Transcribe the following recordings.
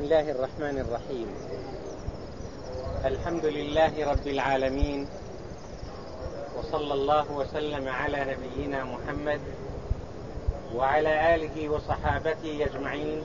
الله الرحمن الرحيم. الحمد لله رب العالمين، وصلى الله وسلم على نبينا محمد وعلى آله وصحابته أجمعين،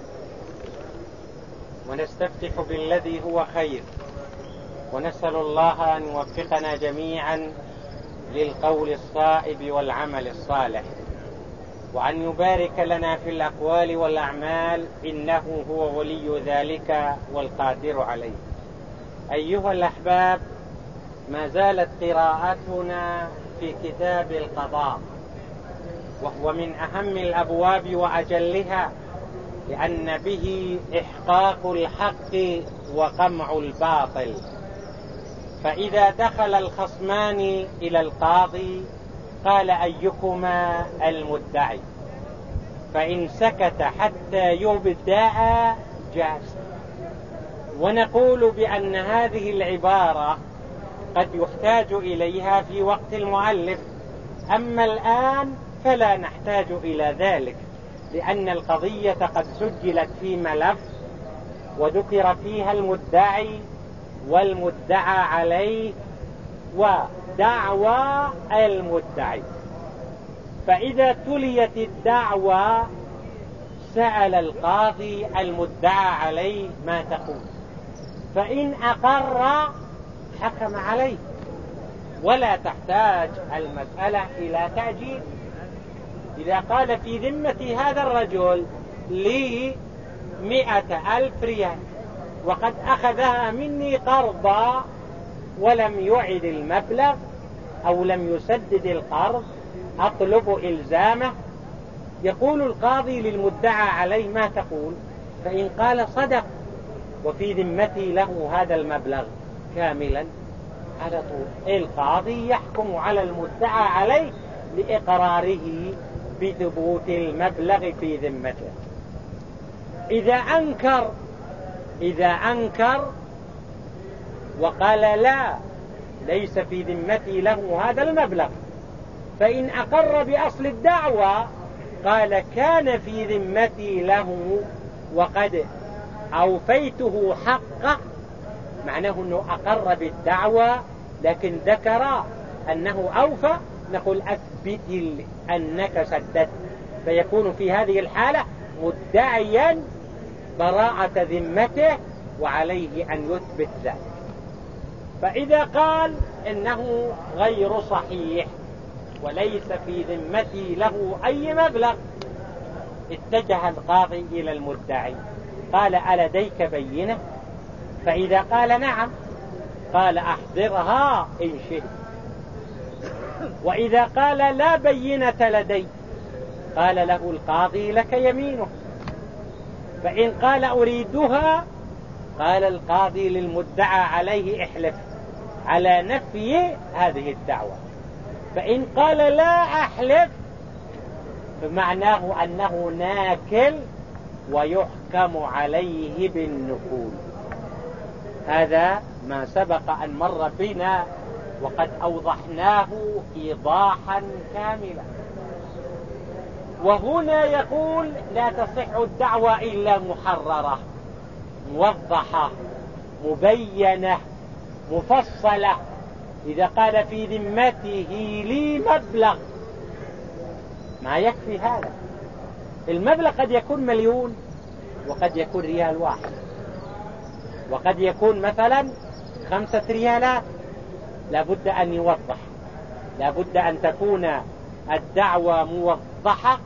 ونستفتح بالذي هو خير، ونسأل الله أن يوفقنا جميعا للقول الصائب والعمل الصالح، وأن يبارك لنا في الأقوال والأعمال، إنه هو ولي ذلك والقادر عليه. أيها الأحباب، ما زالت قراءتنا في كتاب القضاء، وهو من أهم الأبواب وأجلها، لأن به إحقاق الحق وقمع الباطل. فإذا دخل الخصمان إلى القاضي قال: أيكما المدعي؟ فإن سكت حتى يبدأ جاز. ونقول بأن هذه العبارة قد يحتاج إليها في وقت المؤلف، أما الآن فلا نحتاج إلى ذلك، لأن القضية قد سجلت في ملف وذكر فيها المدعي والمدعى عليه ودعوى المدعي. فإذا تليت الدعوى سأل القاضي المدعى عليه: ما تقول؟ فإن أقر حكم عليه، ولا تحتاج المسألة إلى تأجيل. إذا قال: في ذمة هذا الرجل لي 100,000 ريال، وقد أخذها مني قرضا ولم يعد المبلغ أو لم يسدد القرض، أطلب إلزامه. يقول القاضي للمدعى عليه: ما تقول؟ فإن قال: صدق وفي ذمتي له هذا المبلغ كاملا، على طول القاضي يحكم على المدعى عليه لإقراره بثبوت المبلغ في ذمته. إذا أنكر وقال: لا، ليس في ذمتي له هذا المبلغ، فإن أقر بأصل الدعوة قال: كان في ذمتي له وقد أوفيته حقه، معناه أنه أقر بالدعوة لكن ذكر أنه أوفى، نقول: أثبت أنك سددت. فيكون في هذه الحالة مدعيا براءة ذمته وعليه أن يثبت ذلك. فإذا قال إنه غير صحيح وليس في ذمتي له أي مبلغ، اتجه القاضي إلى المدعي قال: ألديك بينة؟ فإذا قال: نعم، قال: أحضرها إن شئت. وإذا قال: لا بينة لدي، قال له القاضي: لك يمينه. فإن قال: أريدها، قال القاضي للمدعى عليه: احلف على نفي هذه الدعوة. فإن قال: لا أحلف، فمعناه أنه ناكل ويحكم عليه بالنكول. هذا ما سبق أن مر بنا وقد أوضحناه إيضاحا كاملا. وهنا يقول: لا تصح الدعوة إلا محررة موضحة مبينة مفصلة. إذا قال: في ذمته لي مبلغ، ما يكفي هذا. المبلغ قد يكون 1,000,000، وقد يكون ريال واحد، وقد يكون مثلا 5 ريالات. لابد أن يوضح، لابد أن تكون الدعوة موضحة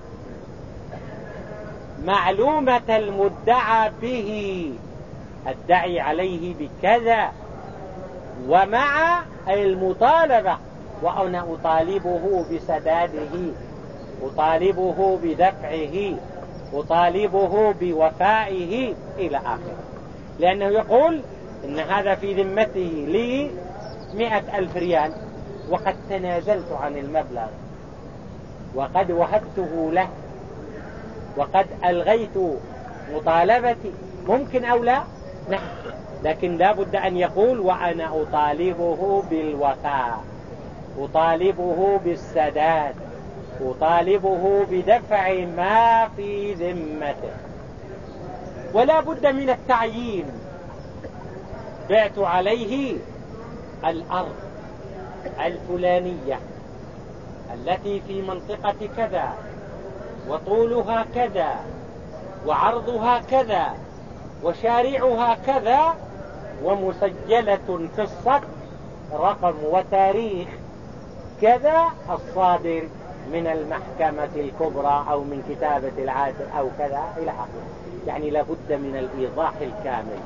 معلومة المدعى به، الدعي عليه بكذا، ومع المطالبة، وأنا أطالبه بسداده، أطالبه بدفعه، أطالبه بوفائه إلى آخره. لأنه يقول إن هذا في ذمته لي 100,000 ريال، وقد تنازلت عن المبلغ، وقد وهبته له، وقد ألغيت مطالبتي. ممكن أو لا؟ نعم، لكن لا بد أن يقول: وأنا أطالبه بالوفاء، أطالبه بالسداد، أطالبه بدفع ما في ذمته. ولا بد من التعيين. بعت عليه الأرض الفلانية التي في منطقة كذا، وطولها كذا، وعرضها كذا، وشارعها كذا، ومسجلة في الصك رقم وتاريخ كذا الصادر من المحكمة الكبرى أو من كتابة العادل أو كذا إلى آخره. يعني لابد من الإيضاح الكامل.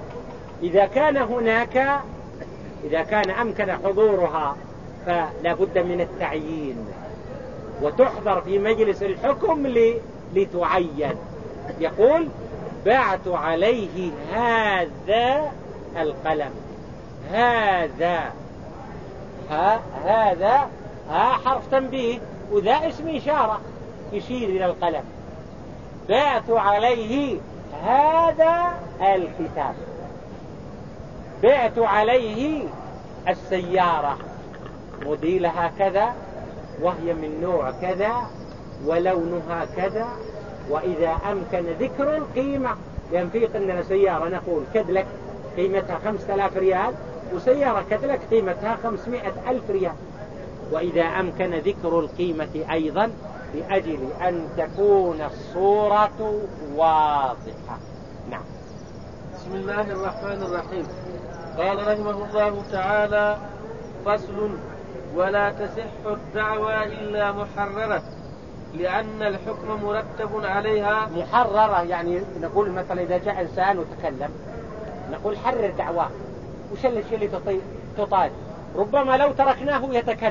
إذا كان أمكن حضورها فلا بد من التعيين، وتحضر في مجلس الحكم لتعين. يقول بعت عليه هذا القلم، هذا حرف تنبيه، وذا اسم إشارة يشير إلى القلم. بعت عليه هذا الكتاب، بعت عليه السيارة موديلها كذا، وهي من نوع كذا، ولونها كذا، وإذا أمكن ذكر القيمة. لأن في عندنا سيارة نقول كدلك قيمتها 5000 ريال، وسيارة كدلك قيمتها 500,000 ريال، وإذا أمكن ذكر القيمة أيضا لأجل أن تكون الصورة واضحة. نعم. بسم الله الرحمن الرحيم. قال رحمه الله تعالى: فصل: ولا تصح الدعوى إلا محررة، لأن الحكم مرتب عليها. محررة يعني نقول مثلا إذا جاء إنسان وتكلم نقول حرر دعواه. وش الشيء اللي تطال؟ ربما لو تركناه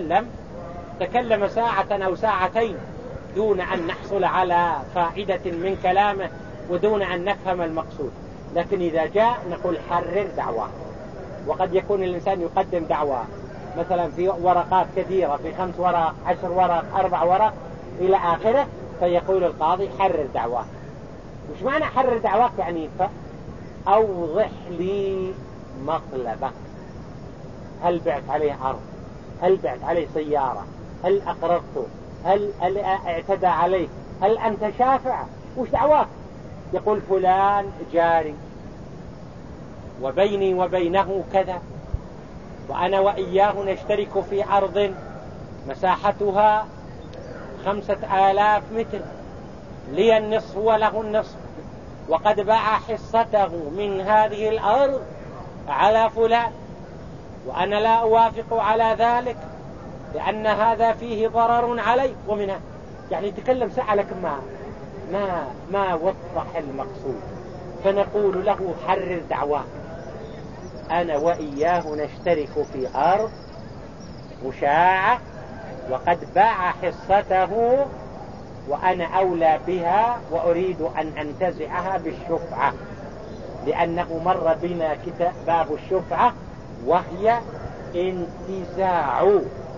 تكلم ساعة أو ساعتين دون أن نحصل على فائدة من كلامه ودون أن نفهم المقصود. لكن إذا جاء نقول حرر دعواه. وقد يكون الإنسان يقدم دعواه مثلا في ورقات كثيرة، في 5 ورق 10 ورق 4 ورق إلى آخره، فيقول القاضي حرر دعواه. وش معنى حرر دعواك؟ يعني أوضح لي مطلبك. هل بعت عليه أرض؟ هل بعت عليه سيارة؟ هل أقرضته؟ هل اعتدى عليك؟ هل أنت شافع؟ وش دعواك؟ يقول فلان جاري وبيني وبينه كذا، وأنا وإياه نشترك في أرض مساحتها 5000 متر، لي النصف وله النصف، وقد باع حصته من هذه الأرض على فلان، وأنا لا أوافق على ذلك لأن هذا فيه ضرر علي. ومنها يعني تكلم ساعة لك ما وضح المقصود، فنقول له حرر دعواه. أنا وإياه نشترك في أرض مشاعة وقد باع حصته، وأنا أولى بها وأريد أن أنتزعها بالشفعة، لأنه مر بنا باب الشفعة، وهي انتزاع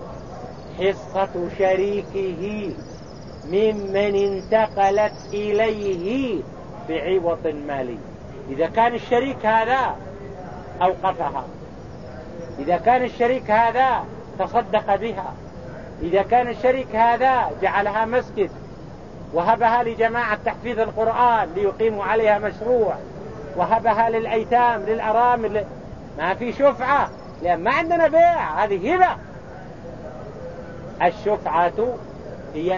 حصة شريكه ممن انتقلت إليه بعوض مالي. إذا كان الشريك هذا أوقفها، إذا كان الشريك هذا تصدق بها، إذا كان الشريك هذا جعلها مسجد وهبها لجماعة تحفيظ القرآن ليقيموا عليها مشروع، وهبها للأيتام للأرامل، ما في شفعة لأن ما عندنا بيع، هذه هبة. الشفعة هي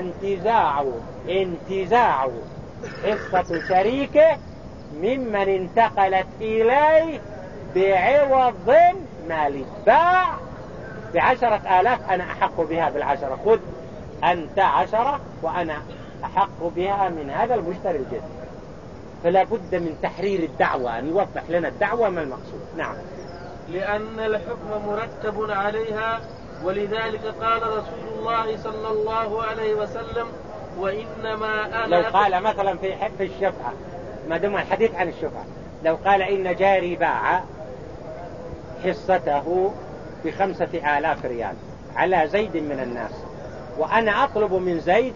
انتزاع حصة شريكه ممن انتقلت إليه بعوض مالي. باع ب10,000 أنا أحق بها بال10، خذ أنت 10 وأنا أحق بها من هذا المشتري الجديد. فلا بد من تحرير الدعوة، أن يوضح لنا الدعوة ما المقصود. نعم. لأن الحكم مرتب عليها، ولذلك قال رسول الله صلى الله عليه وسلم: وإنما أنا. لو قال مثلا في الشفعة، ما دام الحديث عن الشفعة، لو قال إن جاري باع حصته ب5,000 ريال على زيد من الناس، وأنا أطلب من زيد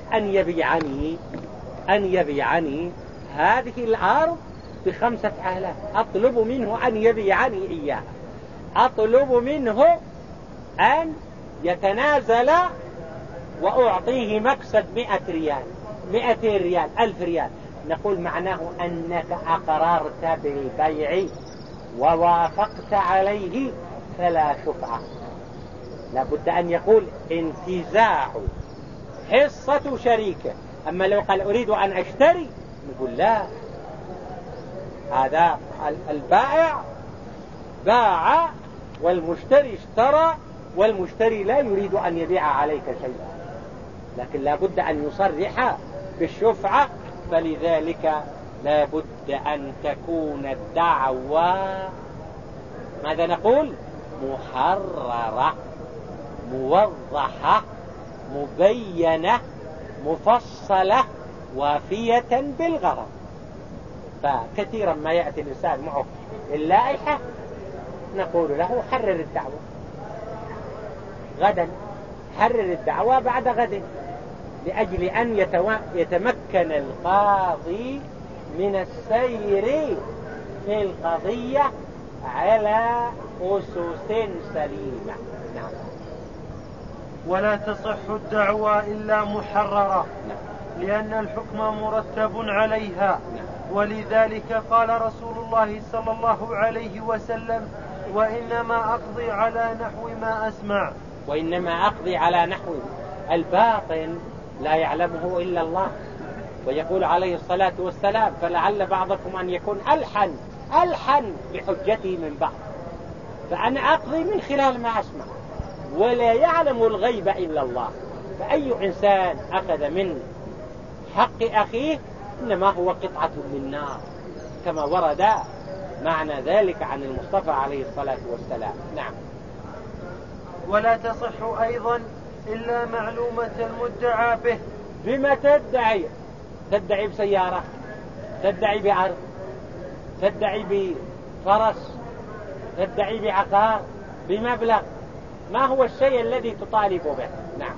أن يبيعني هذه الأرض ب5,000، أطلب منه أن يبيعني إياها، أطلب منه أن يتنازل وأعطيه مكسب 100 ريال 200 ريال 1000 ريال، نقول معناه أنك أقررت بالبيع ووافقت عليه فلا شفعة. لابد أن يقول انتزاع حصة شريكه. أما لو قال أريد أن أشتري نقول لا، هذا البائع باع والمشتري اشترى، والمشتري لا يريد أن يبيع عليك شيئا، لكن لابد أن يصرح بالشفعة. فلذلك لابد أن تكون الدعوة ماذا نقول؟ محررة، موضحة، مبينة، مفصلة، وافية بالغرض. فكثيرا ما يأتي الإنسان معه اللائحة نقول له حرر الدعوة غدا، حرر الدعوة بعد غد، لأجل أن يتمكن القاضي من السير في القضية على أسس سليمة. نعم. ولا تصح الدعوى إلا محررة، نعم. لأن الحكم مرتب عليها. نعم. ولذلك قال رسول الله صلى الله عليه وسلم: وإنما أقضي على نحو ما أسمع. وإنما أقضي على نحو الباطن لا يعلمه إلا الله. ويقول عليه الصلاة والسلام: فلعل بعضكم أن يكون ألحن بحجته من بعض، فأنا أقضي من خلال ما أسمع، ولا يعلم الغيب إلا الله. فأي إنسان أخذ من حق أخيه إنما هو قطعة من نار، كما ورد معنى ذلك عن المصطفى عليه الصلاة والسلام. نعم. ولا تصح أيضا إلا معلومة المدعى به. بما تدعي؟ تدعي بسيارة، تدعي بعرض، تدعي بفرس، تدعي بعقار، بمبلغ. ما هو الشيء الذي تطالب به؟ نعم.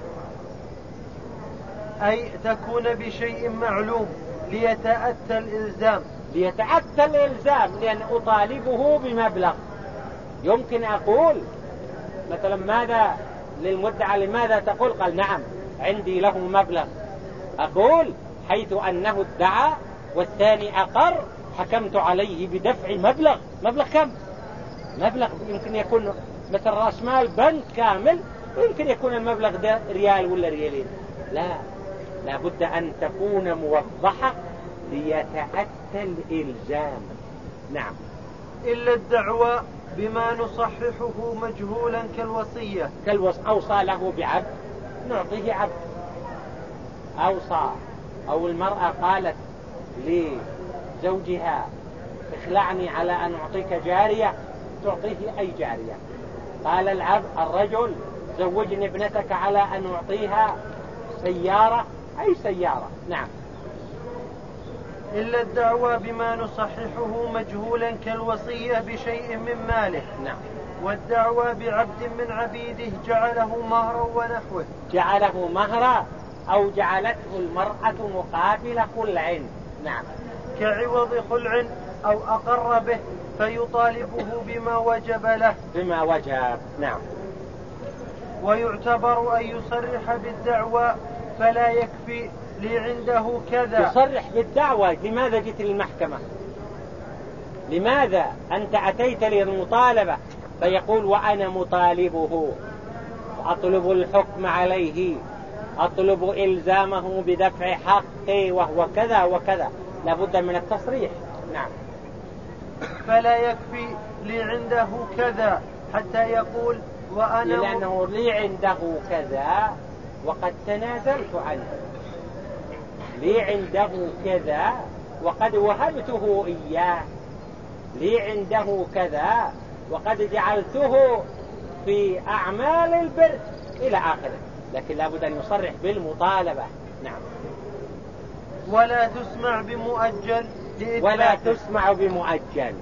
أي تكون بشيء معلوم ليتأتى الإلزام. ليتأتى الإلزام، لأن أطالبه بمبلغ. يمكن أقول مثلا ماذا للمدعى، لماذا تقول؟ قال نعم عندي له مبلغ. أقول حيث أنه ادعى والثاني أقر حكمت عليه بدفع مبلغ. مبلغ كم؟ مبلغ يمكن يكون مثل رأس مال بنك كامل، ويمكن يكون المبلغ ده ريال ولا ريالين. لا بد أن تكون موضحة ليتأتى الإلزام. نعم. إلا الدعوى بما نصححه مجهولا كالوصية. أوصى له بعبد نعطيه عبد، أوصى، أو المرأة قالت لزوجها اخلعني على أن أعطيك جارية تعطيه أي جارية. قال الرجل زوجني ابنتك على أن أعطيها سيارة أي سيارة. نعم. إلا الدعوى بما نصححه مجهولا كالوصية بشيء من ماله. نعم. والدعوى بعبد من عبيده جعله مهرا ونحوه. جعله مهرا أو جعلته المرأة مقابل خلع. نعم. كعوض خلع أو أقر به فيطالبه بما وجب له. بما وجب. نعم. ويعتبر أن يصرح بالدعوى فلا يكفي لي عنده كذا. يصرح بالدعوى. لماذا جئت للمحكمة؟ لماذا أنت أتيت للمطالبة؟ فيقول وأنا مطالبه وأطلب الحكم عليه، أطلب إلزامه بدفع حقي وهو كذا وكذا. لابد من التصريح. نعم. فلا يكفي لي عنده كذا حتى يقول وأنا لأنه لي عنده كذا وقد تنازلت عنه، لي عنده كذا وقد وهبته إياه، لي عنده كذا وقد جعلته في أعمال البر إلى آخره. لكن لابد أن يصرح بالمطالبة. نعم. ولا تسمع بمؤجل ولا تسمع بمؤجل.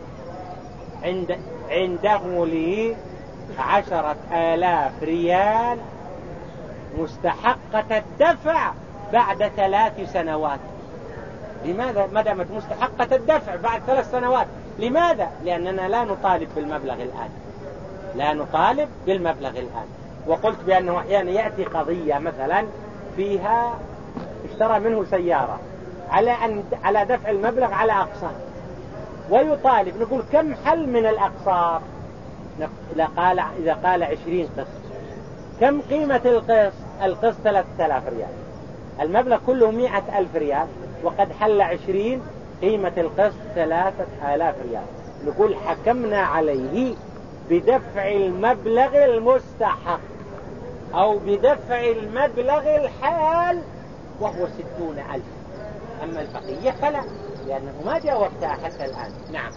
عنده لي 10,000 ريال مستحقة الدفع بعد 3 سنوات. لماذا؟ ما دامت مستحقة الدفع بعد 3 سنوات. لماذا؟ لأننا لا نطالب بالمبلغ الآن، لا نطالب بالمبلغ الآن. وقلت بأنه أحيانا يأتي قضية مثلا فيها اشترى منه سيارة على دفع المبلغ على أقساط ويطالب. نقول كم حل من الأقساط؟ إذا قال 20 قسط، كم قيمة القسط؟ القسط 3000 ريال، المبلغ كله 100,000 ريال، وقد حل 20، قيمة القسط 3000 ريال. نقول حكمنا عليه بدفع المبلغ المستحق أو بدفع المبلغ الحال وهو 60,000. أما البقية فلا، لأنه ما جاء وقتها حتى الآن. نعم.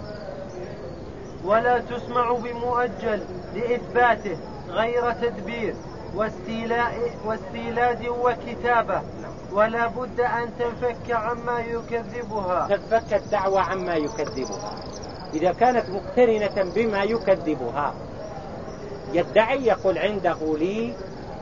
ولا تسمع بمؤجل لإثباته غير تدبير واستيلاد وكتابة، ولا بد أن تنفك عما يكذبها. تنفك الدعوة عما يكذبها. إذا كانت مقترنة بما يكذبها، يدعي يقول عنده لي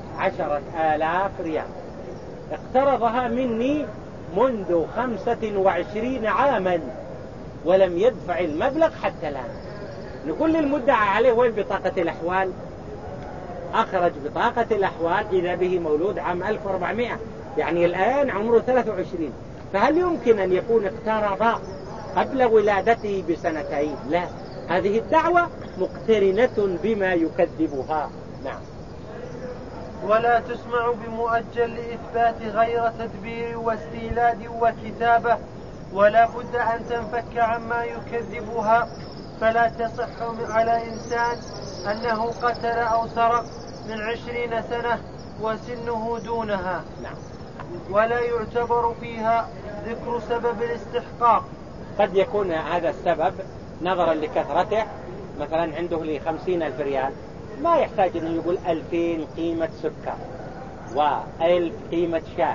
10,000 ريال، اقترضها مني منذ 25 عاما ولم يدفع المبلغ حتى الآن. نقول للمدعى عليه وين بطاقة الأحوال؟ أخرج بطاقة الأحوال إذا به مولود عام 1400، يعني الآن عمره 23. فهل يمكن أن يكون اقترض قبل ولادته ب2 لا، هذه الدعوة مقترنة بما يكذبها. نعم. ولا تسمع بمؤجل لإثبات غير تدبير واستيلاد وكتابة، ولا بد أن تنفك عما يكذبها. فلا تصح على إنسان أنه قتل أو سرق من 20 سنة وسنه دونها. نعم. ولا يعتبر فيها ذكر سبب الاستحقاق. قد يكون هذا السبب نظرا لكثرته، مثلا عنده لي 50,000 ريال، ما يحتاج أن يقول 2000 قيمة سكر و1000 قيمة شاي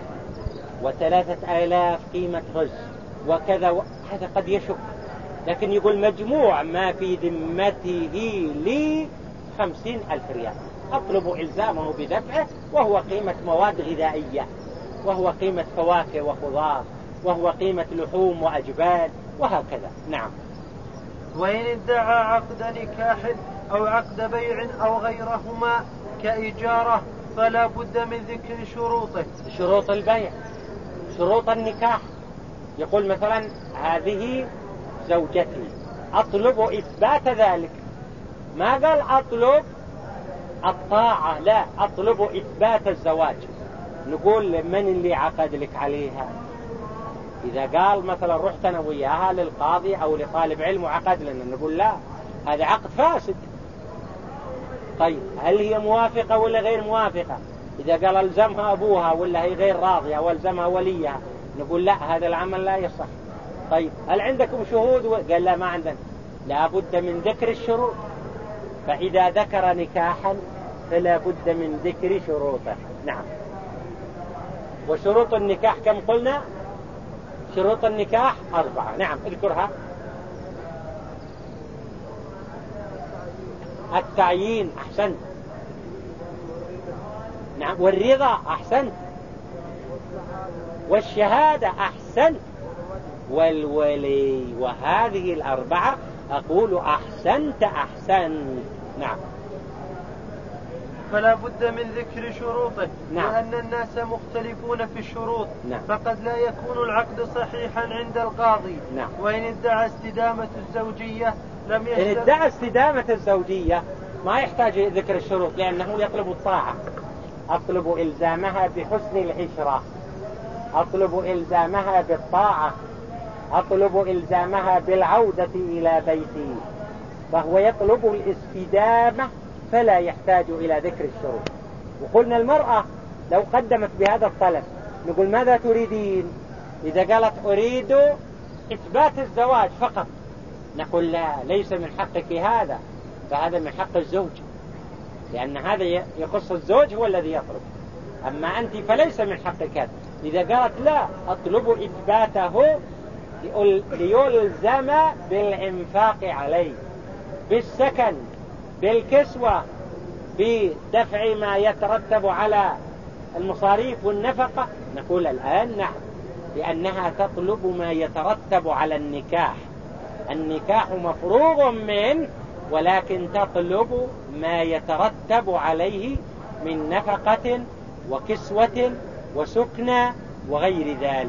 و3000 قيمة رز وكذا هذا قد يشك، لكن يقول مجموع ما في ذمته لي 50,000 ريال، أطلب إلزامه بدفعه، وهو قيمة مواد غذائية، وهو قيمة فواكه وخضار، وهو قيمة لحوم وأجبال، وهكذا. نعم. وإن ادعى عقد نكاح أو عقد بيع أو غيرهما كإجارة فلا بد من ذكر شروطه. شروط البيع، شروط النكاح، يقول مثلا هذه زوجتي، أطلب إثبات ذلك، ما قال أطلب الطاعة، لا، أطلب إثبات الزواج. نقول من اللي عقد لك عليها؟ إذا قال مثلا رحت أنا وياها للقاضي أو لطالب علم وعقد لنا، نقول لا، هذا عقد فاسد. طيب هل هي موافقة ولا غير موافقة؟ إذا قال ألزمها أبوها ولا هي غير راضية والزمها وليها، نقول لا، هذا العمل لا يصح. طيب هل عندكم شهود؟ قال لا، ما عندنا. لا بد من ذكر الشروط، فإذا ذكر نكاحا فلا بد من ذكر شروطه. نعم. وشروط النكاح كم قلنا؟ شروط النكاح 4. نعم، اذكرها. التعيين، أحسنت. نعم. والرضا، أحسنت. والشهادة، أحسنت. والولي. وهذه 4 أقول أحسنت أحسنت. نعم. فلا بد من ذكر شروطه. نعم. لأن الناس مختلفون في الشروط. نعم. فقد لا يكون العقد صحيحا عند القاضي. نعم. وإن ادعى استدامة الزوجية لم إن ادعى استدامة الزوجية ما يحتاج ذكر الشروط، لأنه يطلب الطاعة. أطلب إلزامها بحسن العشرة، أطلب إلزامها بالطاعة، أطلب إلزامها بالعودة إلى بيتي، فهو يطلب الاستدامة فلا يحتاج إلى ذكر الشروط. وقلنا المرأة لو قدمت بهذا الطلب نقول ماذا تريدين؟ إذا قالت أريد إثبات الزواج فقط، نقول لا، ليس من حقك هذا، فهذا من حق الزوج، لأن هذا يخص الزوج هو الذي يطلب، أما أنت فليس من حقك هذا. إذا قالت لا، أطلب إثباته ليلزم بالإنفاق عليه، بالسكن، بالكسوة، بدفع ما يترتب على المصاريف والنفقة، نقول الآن نعم، لأنها تطلب ما يترتب على النكاح. النكاح مفروغ منه، ولكن تطلب ما يترتب عليه من نفقة وكسوة وسكنى وغير ذلك.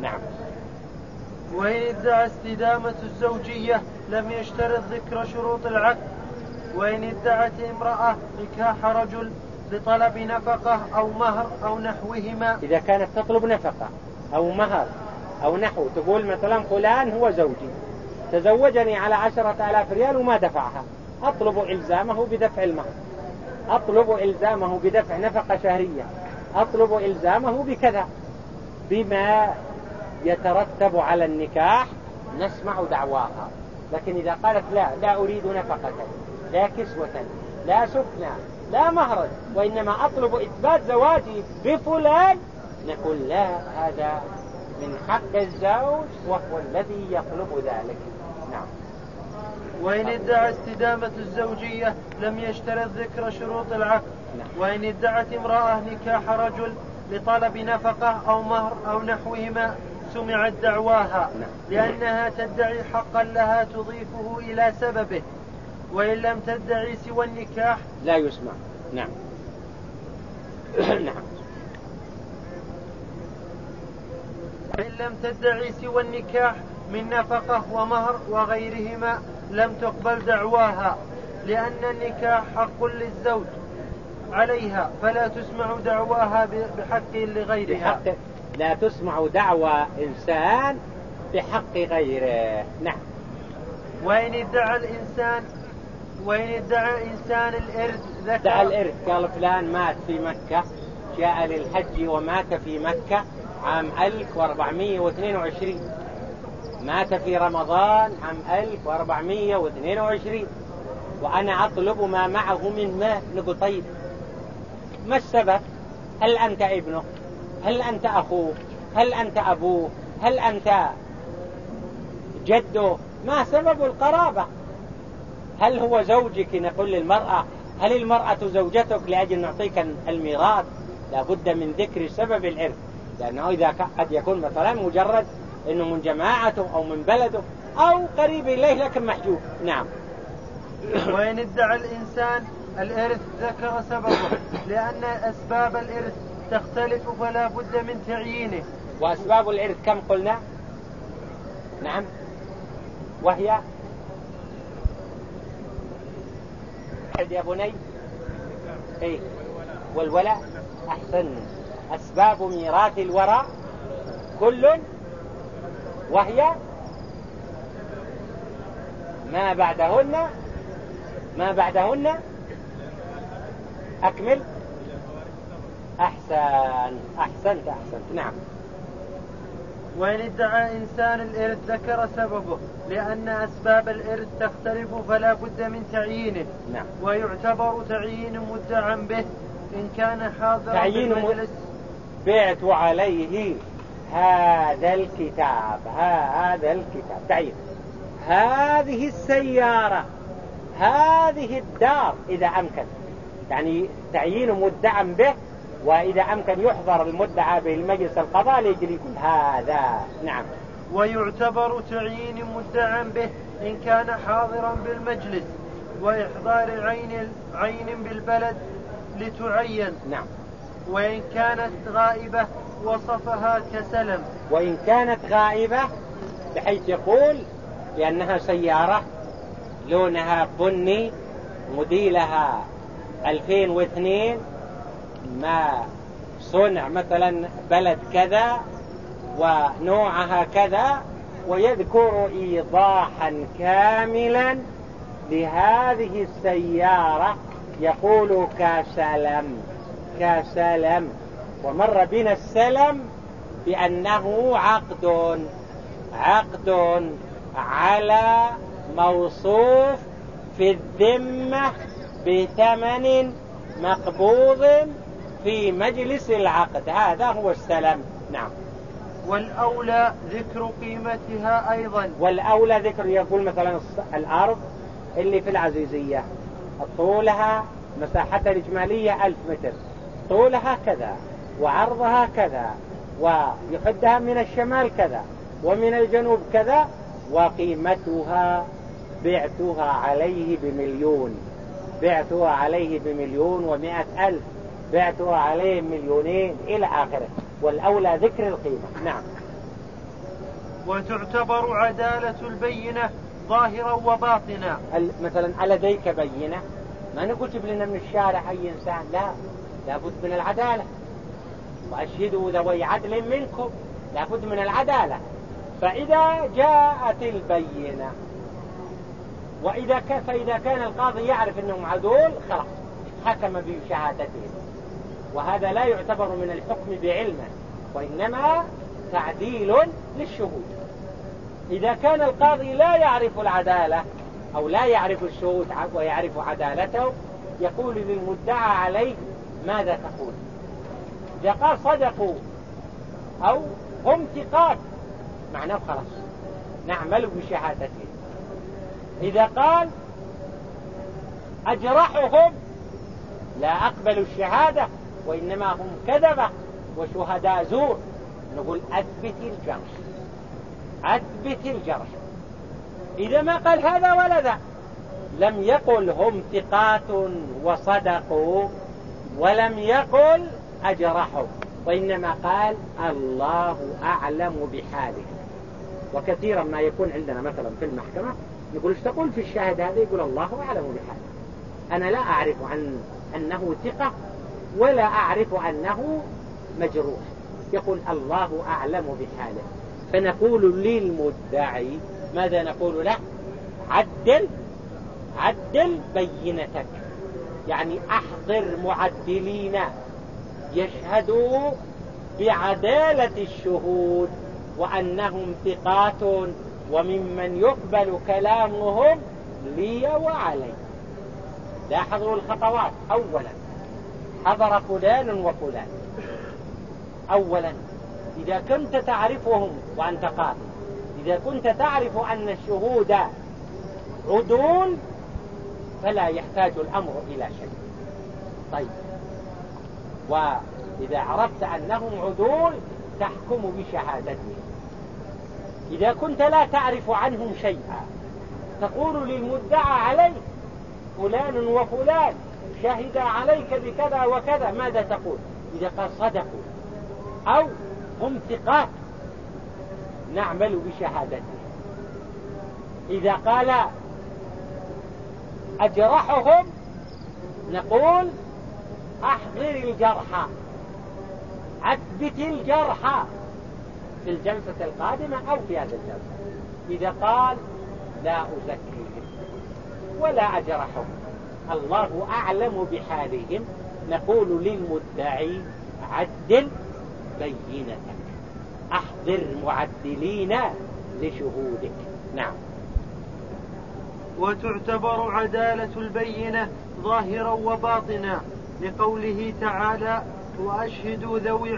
نعم. وإن ادعى استدامة الزوجية لم يشترط ذكر شروط العقد. وإن ادعت امرأة نكاح رجل لطلب نفقة أو مهر أو نحوهما، إذا كانت تطلب نفقة أو مهر أو نحو، تقول مثلا فلان هو زوجي تزوجني على 10,000 ريال وما دفعها، أطلب إلزامه بدفع المهر، أطلب إلزامه بدفع نفقة شهرية، أطلب إلزامه بكذا بما يترتب على النكاح، نسمع دعواها. لكن إذا قالت لا أريد نفقة، لا كسوة، لا سكنى، لا مهرا، وإنما أطلب إثبات زواجي بفلان، نقول لا، هذا من حق الزوج وهو الذي يطلب ذلك. نعم. وإن ادعى استدامة الزوجية لم يشترط ذكر شروط العقد. نعم. وإن ادعت امرأة نكاح رجل لطلب نفقة أو مهر أو نحوهما سمعت دعواها، نعم. لأنها تدعي حقا لها تضيفه إلى سببه. وإن لم تدعي سوى النكاح لا يسمع. نعم. نعم. وإن لم تدعي سوى النكاح من نفقة ومهر وغيرهما لم تقبل دعواها، لأن النكاح حق للزوج عليها، فلا تسمع دعواها بحق لغيرها. لا تسمع دعوى إنسان بحق غيره. نعم. وإن ادعى إنسان الإرث ادعى الإرث، قال فلان مات في مكة، جاء للحج ومات في مكة عام 1422، مات في رمضان عام 1422، وأنا أطلب ما معه من مال. نقول طيب ما السبب؟ هل أنت ابنه؟ هل أنت أخوه؟ هل أنت أبوه؟ هل أنت جده؟ ما سبب القرابة؟ هل هو زوجك؟ نقول للمرأة هل المرأة زوجتك لأجل نعطيك الميراث؟ لابد من ذكر سبب الإرث، لأنه إذا قد يكون مثلا مجرد أنه من جماعته أو من بلده أو قريب إليه لكن محجوب. نعم. وإن ادعى الإنسان الإرث ذكر سببه، لأن أسباب الإرث تختلف فلا بد من تعيينه. وأسباب الإرث كم قلنا؟ نعم. وهي يا بني إيه؟ والولاء. أحسن. أسباب ميراث الوراء كل، وهي ما بعدهن أكمل. أحسنت. نعم. وإن ادعى إنسان الإرث ذكر سببه، لأن أسباب الإرث تختلف فلا بد من تعيينه. نعم. ويعتبر تعيين مدعى به إن كان حاضرا تعيين بالمجلس. بعت عليه هذا الكتاب تعيين هذه السيارة، هذه الدار إذا أمكن، يعني تعيين مدعى به، وإذا أمكن يحضر المدعى به المجلس القضاء ليجري يقول هذا. نعم. ويعتبر تعيين مدعى به إن كان حاضرا بالمجلس وإحضار عين بالبلد لتعين. نعم. وإن كانت غائبة وصفها كسلم. وإن كانت غائبة بحيث يقول لأنها سيارة لونها بني موديلها 2002 ما صنع مثلا بلد كذا ونوعها كذا، ويذكر إيضاحا كاملا لهذه السيارة، يقول كسلم. ومر بنا السلم بأنه عقد على موصوف في الذمة بثمن مقبوض في مجلس العقد، هذا هو السلم. نعم. والأولى ذكر قيمتها أيضا. والأولى ذكر، يقول مثلا الأرض اللي في العزيزية طولها مساحتها الإجمالية 1000 متر، طولها كذا وعرضها كذا، ويحدها من الشمال كذا ومن الجنوب كذا، وقيمتها بعتها عليه ب1,100,000، بعتها عليه 2,000,000 إلى آخره. والأولى ذكر القيمة. نعم. وتعتبر عدالة البينة ظاهرا وباطنا. مثلا لديك بينة، ما نقول جيب لنا من الشارع أي إنسان، لا، لابد من العدالة. وأشهدوا ذوي عدل منكم، لابد من العدالة. فإذا جاءت البينة فإذا كان القاضي يعرف أنهم عدول خلاص حكم بشهادتهم، وهذا لا يعتبر من الحكم بعلمه، وإنما تعديل للشهود. إذا كان القاضي لا يعرف العدالة أو لا يعرف الشهود ويعرف عدالته، يقول للمدعى عليه ماذا تقول؟ إذا قال صدقوا أو هم ثقات معناه خلاص نعمل بشهادتهم. إذا قال أجرحهم لا أقبل الشهادة وإنما هم كذبة وشهداء زور، نقول أثبت الجرح، أثبت الجرح. إذا ما قال هذا ولا ذا، لم يقل هم ثقات وصدقوا ولم يقل أجرحوا، وإنما قال الله أعلم بحاله. وكثيرا ما يكون عندنا مثلا في المحكمة نقول ايش تقول في الشاهد هذا؟ يقول الله أعلم بحاله، أنا لا أعرف أنه ثقة ولا أعرف أنه مجروح، يقول الله أعلم بحاله. فنقول للمدعي ماذا نقول له؟ عدل بينتك، يعني أحضر معدلين يشهدوا بعدالة الشهود وأنهم ثقات وممن يقبل كلامهم لي وعلي. لاحظوا الخطوات. أولا حضر فلان وفلان. أولا إذا كنت تعرفهم وأنت قاضي، إذا كنت تعرف أن الشهود عدول فلا يحتاج الأمر إلى شيء. طيب، وإذا عرفت أنهم عدول تحكم بشهادتهم. إذا كنت لا تعرف عنهم شيئا تقول للمدعى عليه فلان وفلان شهد عليك بكذا وكذا، ماذا تقول؟ إذا قال صدقوا أو هم ثقات نعمل بشهادتهم. إذا قال أجرحهم نقول أحضر الجرح، أثبت الجرح في الجلسة القادمة أو في هذه الجلسة. إذا قال لا أزكيهم ولا أجرحهم الله أعلم بحالهم، نقول للمدعي عدل بينتك، أحضر معدلين لشهودك. نعم. وتعتبر عدالة البينة ظاهرا وباطنا لقوله تعالى وأشهدوا ذوي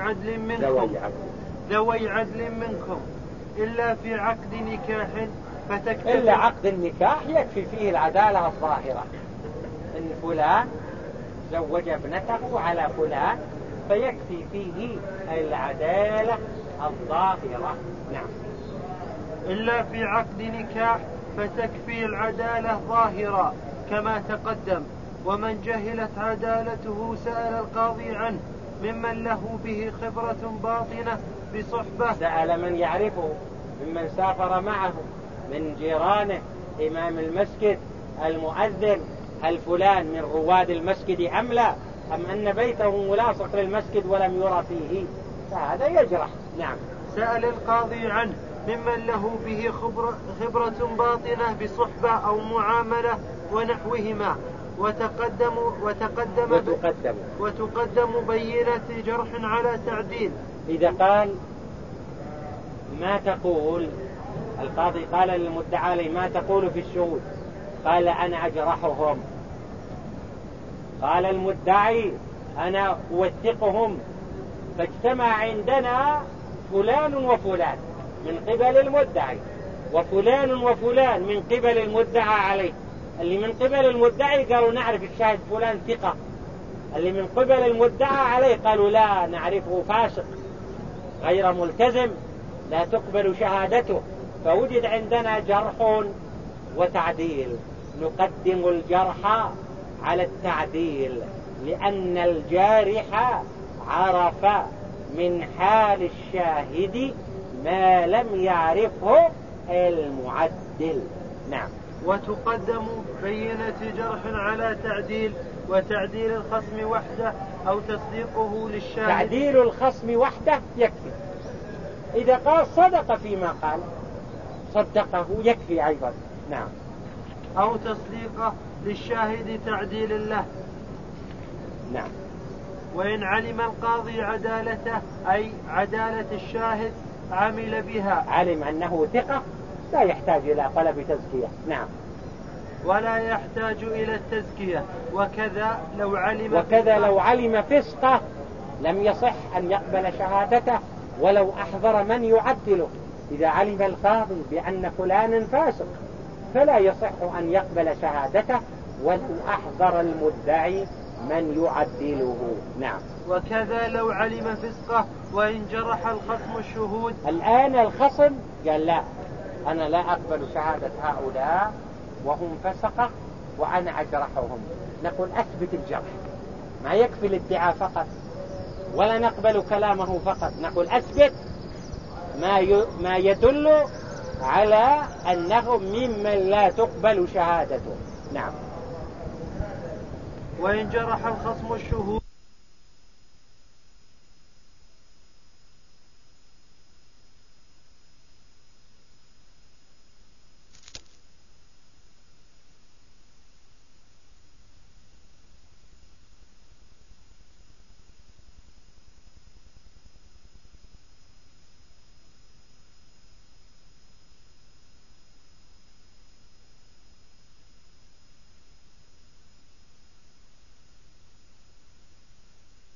عدل منكم إلا في عقد نكاح فتكتب. إلا عقد النكاح يكفي فيه العدالة الظاهرة، إن فلان زوج ابنته على فلان فيكفي فيه العدالة الظاهرة. نعم. إلا في عقد نكاح فتكفي العدالة ظاهرة كما تقدم. ومن جهلت عدالته سأل القاضي عنه ممن له به خبرة باطنة بصحبة. سأل من يعرفه ممن سافر معه من جيرانه، إمام المسجد، المؤذن، هل فلان من رواد المسجد أم لا، أم أن بيته ملاصق للمسجد ولم يرى فيه، فهذا يجرح. نعم. سأل القاضي عنه ممن له به خبرة باطنة بصحبة أو معاملة ونحوهما، وتقدم بينة جرح على تعديل. إذا قال ما تقول، القاضي قال للمدعى لي ما تقول في الشهود، قال أنا أجرحهم، قال المدعي أنا أوثقهم، فاجتمع عندنا فلان وفلان من قبل المدعي وفلان وفلان من قبل المدعى عليه. اللي من قبل المدعي قالوا نعرف الشاهد فلان ثقة، اللي من قبل المدعى عليه قالوا لا نعرفه فاسق غير ملتزم لا تقبل شهادته. فوجد عندنا جرح وتعديل، نقدم الجرح على التعديل لأن الجارح عرف من حال الشاهد ما لم يعرفه المعدل. نعم. وتقدم بينة جرح على تعديل، وتعديل الخصم وحده أو تصديقه للشاهد. تعديل الخصم وحده يكفي، إذا قال صدق فيما قال صدقه يكفي أيضا. نعم. أو تصديقه للشاهد تعديل له. نعم. وإن علم القاضي عدالته أي عدالة الشاهد عمل بها، علم أنه ثقة لا يحتاج إلى طلب تزكية. نعم. ولا يحتاج إلى التزكية. وكذا لو علم فسقه لم يصح أن يقبل شهادته ولو أحضر من يعدله. إذا علم القاضي بأن فلانا فاسق فلا يصح أن يقبل شهادته ولو أحضر المدعي من يعدله. نعم. وكذا لو علم فسقه وإن جرح الخصم الشهود. الآن الخصم قال لا، أنا لا أقبل شهادة هؤلاء وهم فسقة وأنا أجرحهم. نقول أثبت الجرح، ما يكفي الادعاء فقط، ولا نقبل كلامه فقط، نقول أثبت ما يدل على أنهم ممن لا تقبل شهادته. نعم. وإن جرح الخصم الشهود